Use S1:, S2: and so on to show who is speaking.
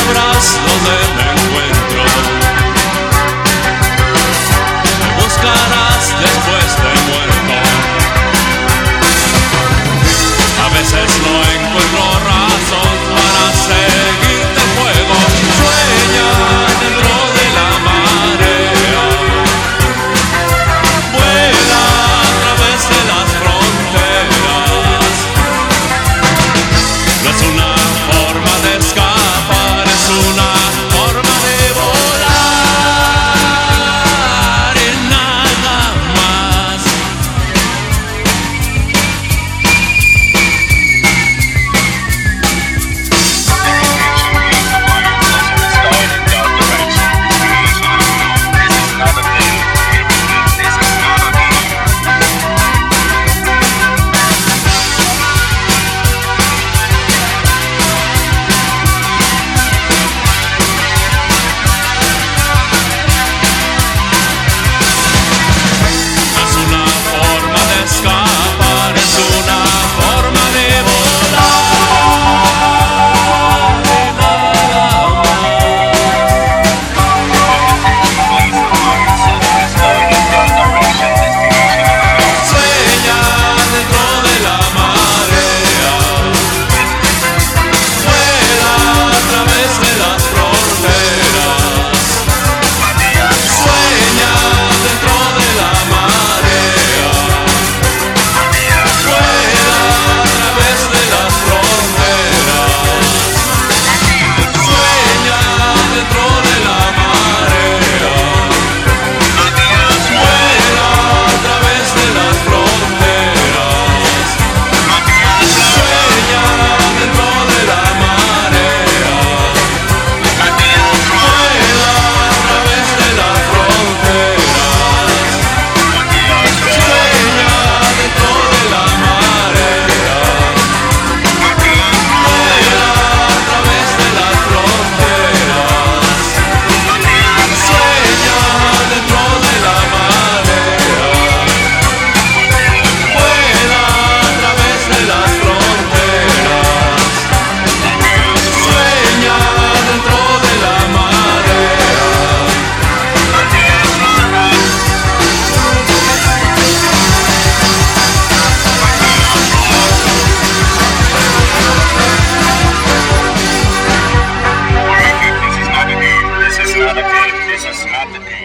S1: sabrás dónde me encuentro. Me buscarás después de muerto. A veces no encuentro razón para seguirte el juego. Sueña dentro de la marea. Vuela a través de las fronteras. No es una forma de escapar, es una forma de volar y nada más. Es una forma de escapar, es una forma de volar y nada más. Sueña dentro de la marea. Vuela a través de las fronteras. Sueña dentro de la marea. Vuela a través de las fronteras. Sueña dentro de la marea. Vuela a través de las fronteras. Sueña dentro de la marea. Vuela a través de las fronteras. Sueña dentro de la marea. Vuela a través de las fronteras. Sueña dentro de la marea. Vuela a través de las fronteras. Sueña dentro de la marea.
S2: This is not a game. This is not a game. This is not the game.